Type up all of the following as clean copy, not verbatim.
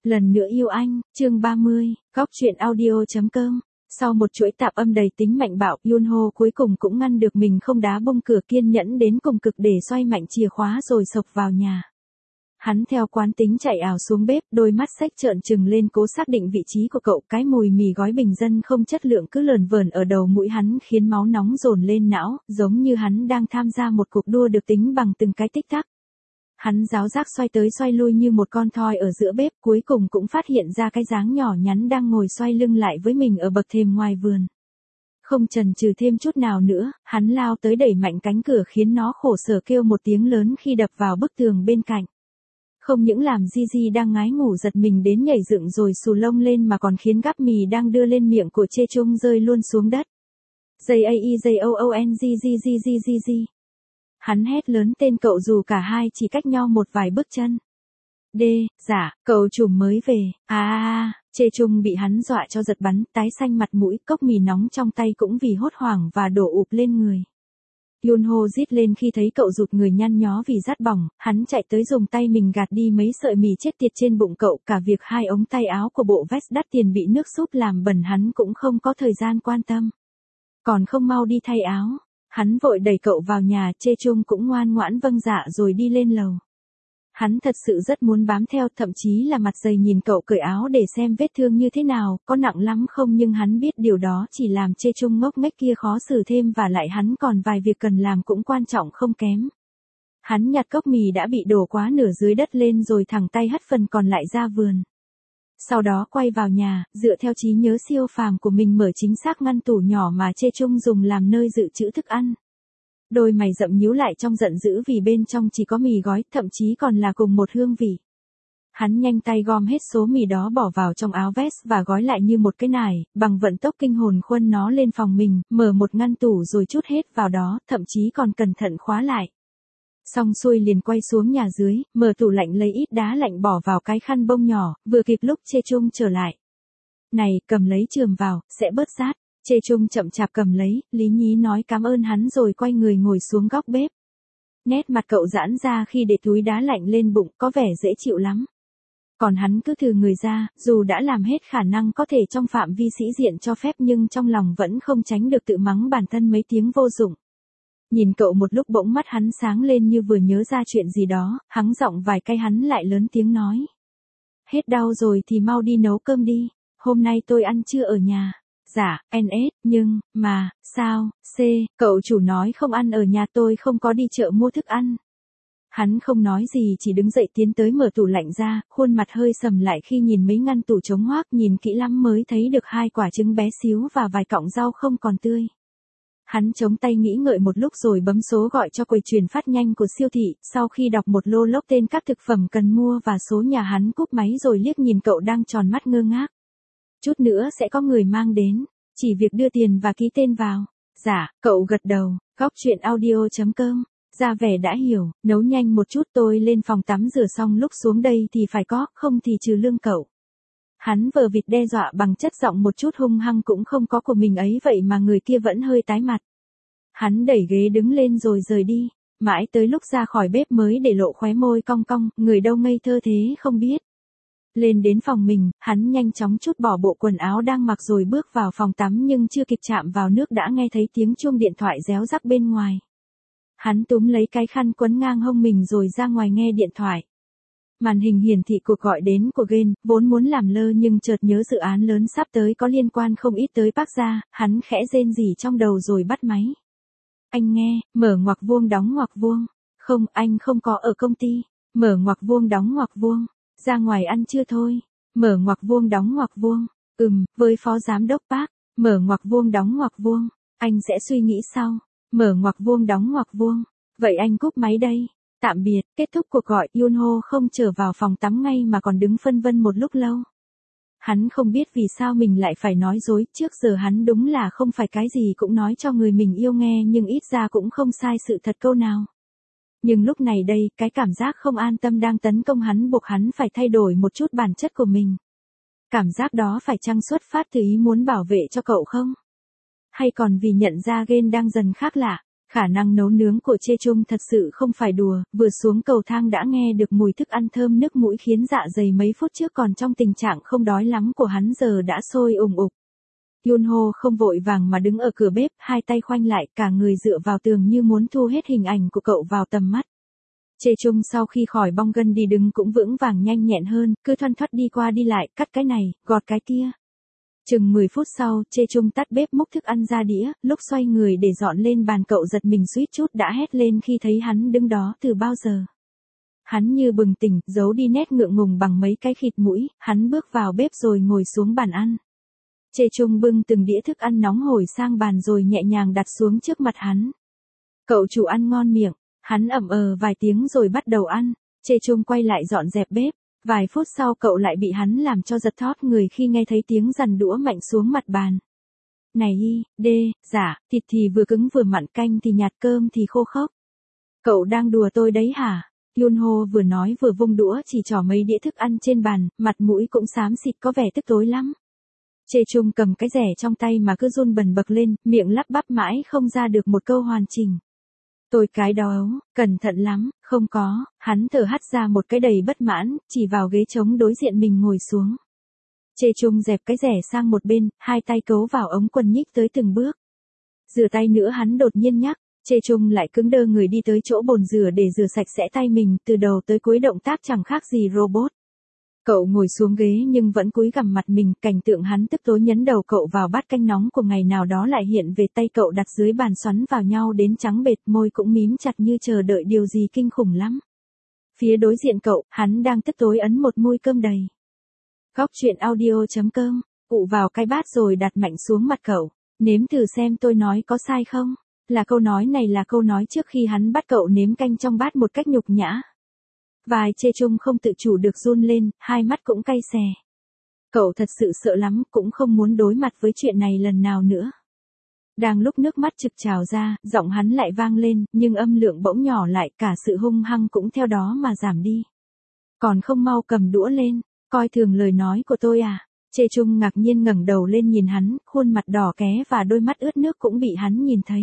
Lần nữa yêu anh, chương 30, góc truyện audio.com. Sau một chuỗi tạp âm đầy tính mạnh bạo, Yunho cuối cùng cũng ngăn được mình không đá bung cửa, kiên nhẫn đến cùng cực để xoay mạnh chìa khóa rồi xộc vào nhà. Hắn theo quán tính chạy ảo xuống bếp, đôi mắt xếch trợn trừng lên cố xác định vị trí của cậu. Cái mùi mì gói bình dân không chất lượng cứ lờn vờn ở đầu mũi hắn khiến máu nóng dồn lên não, giống như hắn đang tham gia một cuộc đua được tính bằng từng cái tích tắc. Hắn giáo giác xoay tới xoay lui như một con thoi ở giữa bếp, cuối cùng cũng phát hiện ra cái dáng nhỏ nhắn đang ngồi xoay lưng lại với mình ở bậc thềm ngoài vườn. Không chần chừ thêm chút nào nữa, hắn lao tới đẩy mạnh cánh cửa khiến nó khổ sở kêu một tiếng lớn khi đập vào bức tường bên cạnh. Không những làm Gigi đang ngái ngủ giật mình đến nhảy dựng rồi xù lông lên mà còn khiến gắp mì đang đưa lên miệng của Chê Chung rơi luôn xuống đất. J-A-E-J-O-O-N-G-G-G-G-G. Hắn hét lớn tên cậu dù cả hai chỉ cách nhau một vài bước chân. Dạ, cậu trùm mới về. Chê Chung bị hắn dọa cho giật bắn, tái xanh mặt mũi, cốc mì nóng trong tay cũng vì hốt hoảng và đổ ụp lên người. Yunho rít lên khi thấy cậu rụt người nhăn nhó vì rát bỏng, hắn chạy tới dùng tay mình gạt đi mấy sợi mì chết tiệt trên bụng cậu, cả việc hai ống tay áo của bộ vest đắt tiền bị nước súp làm bẩn hắn cũng không có thời gian quan tâm. Còn không mau đi thay áo. Hắn vội đẩy cậu vào nhà, Chê Chung cũng ngoan ngoãn vâng dạ rồi đi lên lầu. Hắn thật sự rất muốn bám theo, thậm chí là mặt dày nhìn cậu cởi áo để xem vết thương như thế nào, có nặng lắm không, nhưng hắn biết điều đó chỉ làm Chê Chung ngốc nghếch kia khó xử thêm, và lại hắn còn vài việc cần làm cũng quan trọng không kém. Hắn nhặt cốc mì đã bị đổ quá nửa dưới đất lên rồi thẳng tay hất phần còn lại ra vườn. Sau đó quay vào nhà, dựa theo trí nhớ siêu phàm của mình mở chính xác ngăn tủ nhỏ mà Chê Chung dùng làm nơi dự trữ thức ăn. Đôi mày rậm nhíu lại trong giận dữ vì bên trong chỉ có mì gói, thậm chí còn là cùng một hương vị. Hắn nhanh tay gom hết số mì đó bỏ vào trong áo vest và gói lại như một cái nải, bằng vận tốc kinh hồn khuân nó lên phòng mình, mở một ngăn tủ rồi trút hết vào đó, thậm chí còn cẩn thận khóa lại. Xong xuôi liền quay xuống nhà dưới, mở tủ lạnh lấy ít đá lạnh bỏ vào cái khăn bông nhỏ, vừa kịp lúc Chê Chung trở lại. Này, cầm lấy chườm vào, sẽ bớt rát. Chê Chung chậm chạp cầm lấy, lý nhí nói cảm ơn hắn rồi quay người ngồi xuống góc bếp. Nét mặt cậu giãn ra khi để túi đá lạnh lên bụng, có vẻ dễ chịu lắm. Còn hắn cứ thừ người ra, dù đã làm hết khả năng có thể trong phạm vi sĩ diện cho phép nhưng trong lòng vẫn không tránh được tự mắng bản thân mấy tiếng vô dụng. Nhìn cậu một lúc bỗng mắt hắn sáng lên như vừa nhớ ra chuyện gì đó, hắng giọng vài cái hắn lại lớn tiếng nói. Hết đau rồi thì mau đi nấu cơm đi, hôm nay tôi ăn trưa ở nhà. Dạ, NS, nhưng, mà, sao, cậu chủ nói không ăn ở nhà, tôi không có đi chợ mua thức ăn. Hắn không nói gì chỉ đứng dậy tiến tới mở tủ lạnh ra, khuôn mặt hơi sầm lại khi nhìn mấy ngăn tủ trống hoác, nhìn kỹ lắm mới thấy được 2 quả trứng bé xíu và vài cọng rau không còn tươi. Hắn chống tay nghĩ ngợi một lúc rồi bấm số gọi cho quầy truyền phát nhanh của siêu thị, sau khi đọc một lô lốc tên các thực phẩm cần mua và số nhà hắn cúp máy rồi liếc nhìn cậu đang tròn mắt ngơ ngác. Chút nữa sẽ có người mang đến, chỉ việc đưa tiền và ký tên vào. Dạ, cậu gật đầu, góc truyện audio.com, ra vẻ đã hiểu, nấu nhanh một chút tôi lên phòng tắm rửa xong lúc xuống đây thì phải có, không thì trừ lương cậu. Hắn vờ vịt đe dọa bằng chất giọng một chút hung hăng cũng không có của mình ấy vậy mà người kia vẫn hơi tái mặt. Hắn đẩy ghế đứng lên rồi rời đi, mãi tới lúc ra khỏi bếp mới để lộ khóe môi cong cong, người đâu ngây thơ thế không biết. Lên đến phòng mình, hắn nhanh chóng trút bỏ bộ quần áo đang mặc rồi bước vào phòng tắm nhưng chưa kịp chạm vào nước đã nghe thấy tiếng chuông điện thoại réo rắc bên ngoài. Hắn túm lấy cái khăn quấn ngang hông mình rồi ra ngoài nghe điện thoại. Màn hình hiển thị cuộc gọi đến của Gen, vốn muốn làm lơ nhưng chợt nhớ dự án lớn sắp tới có liên quan không ít tới Park gia, hắn khẽ rên rỉ trong đầu rồi bắt máy. Anh nghe, mở ngoặc vuông đóng ngoặc vuông. Không, anh không có ở công ty. Mở ngoặc vuông đóng ngoặc vuông. Ra ngoài ăn trưa thôi. Mở ngoặc vuông đóng ngoặc vuông. Với phó giám đốc Park. Mở ngoặc vuông đóng ngoặc vuông. Anh sẽ suy nghĩ sau. Mở ngoặc vuông đóng ngoặc vuông. Vậy anh cúp máy đây. Tạm biệt, kết thúc cuộc gọi, Yunho không trở vào phòng tắm ngay mà còn đứng phân vân một lúc lâu. Hắn không biết vì sao mình lại phải nói dối, trước giờ hắn đúng là không phải cái gì cũng nói cho người mình yêu nghe nhưng ít ra cũng không sai sự thật câu nào. Nhưng lúc này đây, cái cảm giác không an tâm đang tấn công hắn buộc hắn phải thay đổi một chút bản chất của mình. Cảm giác đó phải chăng xuất phát từ ý muốn bảo vệ cho cậu không? Hay còn vì nhận ra Gen đang dần khác lạ? Khả năng nấu nướng của Chê Chung thật sự không phải đùa, vừa xuống cầu thang đã nghe được mùi thức ăn thơm nức mũi khiến dạ dày mấy phút trước còn trong tình trạng không đói lắm của hắn giờ đã sôi ùng ục. Yunho không vội vàng mà đứng ở cửa bếp, hai tay khoanh lại, cả người dựa vào tường như muốn thu hết hình ảnh của cậu vào tầm mắt. Chê Chung sau khi khỏi bong gân đi đứng cũng vững vàng nhanh nhẹn hơn, cứ thoăn thoắt đi qua đi lại, cắt cái này, gọt cái kia. Chừng 10 phút sau, Chê Chung tắt bếp múc thức ăn ra đĩa, lúc xoay người để dọn lên bàn cậu giật mình suýt chút đã hét lên khi thấy hắn đứng đó từ bao giờ. Hắn như bừng tỉnh, giấu đi nét ngượng ngùng bằng mấy cái khịt mũi, hắn bước vào bếp rồi ngồi xuống bàn ăn. Chê Chung bưng từng đĩa thức ăn nóng hổi sang bàn rồi nhẹ nhàng đặt xuống trước mặt hắn. Cậu chủ ăn ngon miệng, hắn ậm vài tiếng rồi bắt đầu ăn. Chê Chung quay lại dọn dẹp bếp. Vài phút sau cậu lại bị hắn làm cho giật thót người khi nghe thấy tiếng giằn đũa mạnh xuống mặt bàn. Này dạ, thịt thì vừa cứng vừa mặn, canh thì nhạt, cơm thì khô khốc. Cậu đang đùa tôi đấy hả? Yunho vừa nói vừa vung đũa chỉ trỏ mấy đĩa thức ăn trên bàn, mặt mũi cũng xám xịt có vẻ tức tối lắm. Chê Chung cầm cái rẻ trong tay mà cứ run bần bật lên, miệng lắp bắp mãi không ra được một câu hoàn chỉnh. Tôi cái đó, cẩn thận lắm, không có, hắn thở hắt ra một cái đầy bất mãn, chỉ vào ghế trống đối diện mình ngồi xuống. Chê Chung dẹp cái rẻ sang một bên, hai tay cấu vào ống quần nhích tới từng bước. Rửa tay nữa hắn đột nhiên nhắc, Chê Chung lại cứng đơ người đi tới chỗ bồn rửa để rửa sạch sẽ tay mình, từ đầu tới cuối động tác chẳng khác gì robot. Cậu ngồi xuống ghế nhưng vẫn cúi gằm mặt mình, cảnh tượng hắn tức tối nhấn đầu cậu vào bát canh nóng của ngày nào đó lại hiện về, tay cậu đặt dưới bàn xoắn vào nhau đến trắng bệt, môi cũng mím chặt như chờ đợi điều gì kinh khủng lắm. Phía đối diện cậu, hắn đang tức tối ấn một muôi cơm đầy. Góc truyện audio.com, ụ vào cái bát rồi đặt mạnh xuống mặt cậu. Nếm thử xem tôi nói có sai không? Là câu nói này là câu nói trước khi hắn bắt cậu nếm canh trong bát một cách nhục nhã. Vai Chê Chung không tự chủ được run lên, hai mắt cũng cay xè. Cậu thật sự sợ lắm, cũng không muốn đối mặt với chuyện này lần nào nữa. Đang lúc nước mắt trực trào ra, giọng hắn lại vang lên, nhưng âm lượng bỗng nhỏ lại, cả sự hung hăng cũng theo đó mà giảm đi. Còn không mau cầm đũa lên, coi thường lời nói của tôi à? Chê Chung ngạc nhiên ngẩng đầu lên nhìn hắn, khuôn mặt đỏ ké và đôi mắt ướt nước cũng bị hắn nhìn thấy.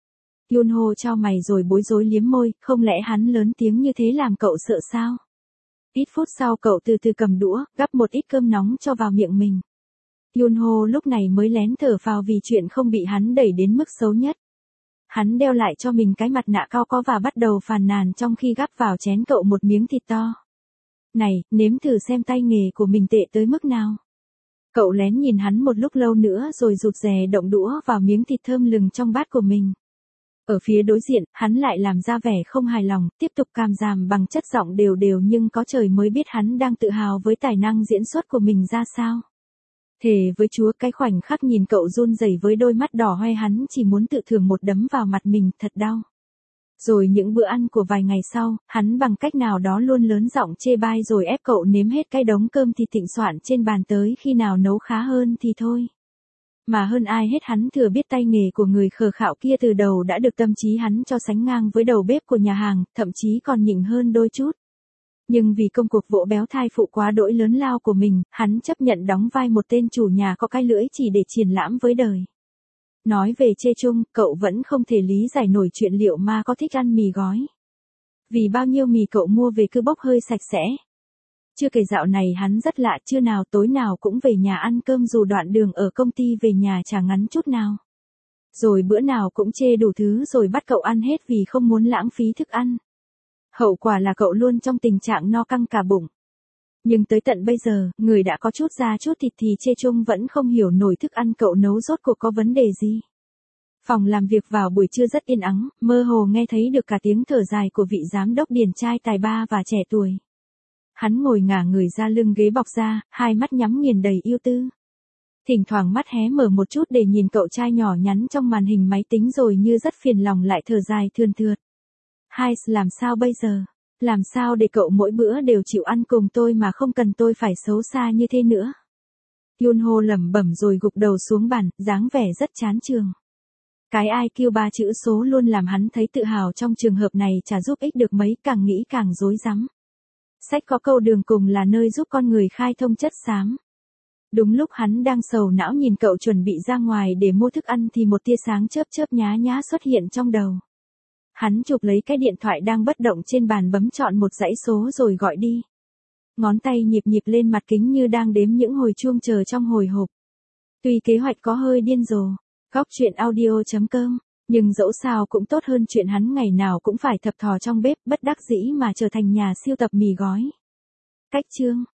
Yunho chau mày rồi bối rối liếm môi, không lẽ hắn lớn tiếng như thế làm cậu sợ sao? Ít phút sau cậu từ từ cầm đũa, gắp một ít cơm nóng cho vào miệng mình. Yunho lúc này mới lén thở phào vì chuyện không bị hắn đẩy đến mức xấu nhất. Hắn đeo lại cho mình cái mặt nạ cao có và bắt đầu phàn nàn trong khi gắp vào chén cậu một miếng thịt to. Này, nếm thử xem tay nghề của mình tệ tới mức nào. Cậu lén nhìn hắn một lúc lâu nữa rồi rụt rè động đũa vào miếng thịt thơm lừng trong bát của mình. Ở phía đối diện, hắn lại làm ra vẻ không hài lòng, tiếp tục càm ràm bằng chất giọng đều đều, nhưng có trời mới biết hắn đang tự hào với tài năng diễn xuất của mình ra sao. Thề với Chúa, cái khoảnh khắc nhìn cậu run rẩy với đôi mắt đỏ hoe hắn chỉ muốn tự thưởng một đấm vào mặt mình, thật đau. Rồi những bữa ăn của vài ngày sau, hắn bằng cách nào đó luôn lớn giọng chê bai rồi ép cậu nếm hết cái đống cơm thịt thịnh soạn trên bàn, tới khi nào nấu khá hơn thì thôi. Mà hơn ai hết hắn thừa biết tay nghề của người khờ khạo kia từ đầu đã được tâm trí hắn cho sánh ngang với đầu bếp của nhà hàng, thậm chí còn nhỉnh hơn đôi chút. Nhưng vì công cuộc vỗ béo thai phụ quá đỗi lớn lao của mình, hắn chấp nhận đóng vai một tên chủ nhà có cái lưỡi chỉ để triển lãm với đời. Nói về Chê Chung, cậu vẫn không thể lý giải nổi chuyện liệu ma có thích ăn mì gói. Vì bao nhiêu mì cậu mua về cứ bốc hơi sạch sẽ. Chưa kể dạo này hắn rất lạ, trưa nào tối nào cũng về nhà ăn cơm dù đoạn đường ở công ty về nhà chả ngắn chút nào. Rồi bữa nào cũng chê đủ thứ rồi bắt cậu ăn hết vì không muốn lãng phí thức ăn. Hậu quả là cậu luôn trong tình trạng no căng cả bụng. Nhưng tới tận bây giờ, người đã có chút da chút thịt thì Chê Chung vẫn không hiểu nổi thức ăn cậu nấu rốt cuộc có vấn đề gì. Phòng làm việc vào buổi trưa rất yên ắng, mơ hồ nghe thấy được cả tiếng thở dài của vị giám đốc điển trai tài ba và trẻ tuổi. Hắn ngồi ngả người ra lưng ghế bọc ra, hai mắt nhắm nghiền đầy ưu tư. Thỉnh thoảng mắt hé mở một chút để nhìn cậu trai nhỏ nhắn trong màn hình máy tính rồi như rất phiền lòng lại thở dài thườn thượt. Hai, làm sao bây giờ? Làm sao để cậu mỗi bữa đều chịu ăn cùng tôi mà không cần tôi phải xấu xa như thế nữa? Yunho lẩm bẩm rồi gục đầu xuống bàn, dáng vẻ rất chán trường. Cái IQ 3 chữ số luôn làm hắn thấy tự hào trong trường hợp này chả giúp ích được mấy, càng nghĩ càng rối rắm. Sách có câu đường cùng là nơi giúp con người khai thông chất xám. Đúng lúc hắn đang sầu não nhìn cậu chuẩn bị ra ngoài để mua thức ăn thì một tia sáng chớp chớp nhá nhá xuất hiện trong đầu. Hắn chụp lấy cái điện thoại đang bất động trên bàn bấm chọn một dãy số rồi gọi đi. Ngón tay nhịp nhịp lên mặt kính như đang đếm những hồi chuông chờ trong hồi hộp. Tuy kế hoạch có hơi điên rồ, góc chuyện audio.com, nhưng dẫu sao cũng tốt hơn chuyện hắn ngày nào cũng phải thập thò trong bếp bất đắc dĩ mà trở thành nhà siêu tập mì gói. Cách chương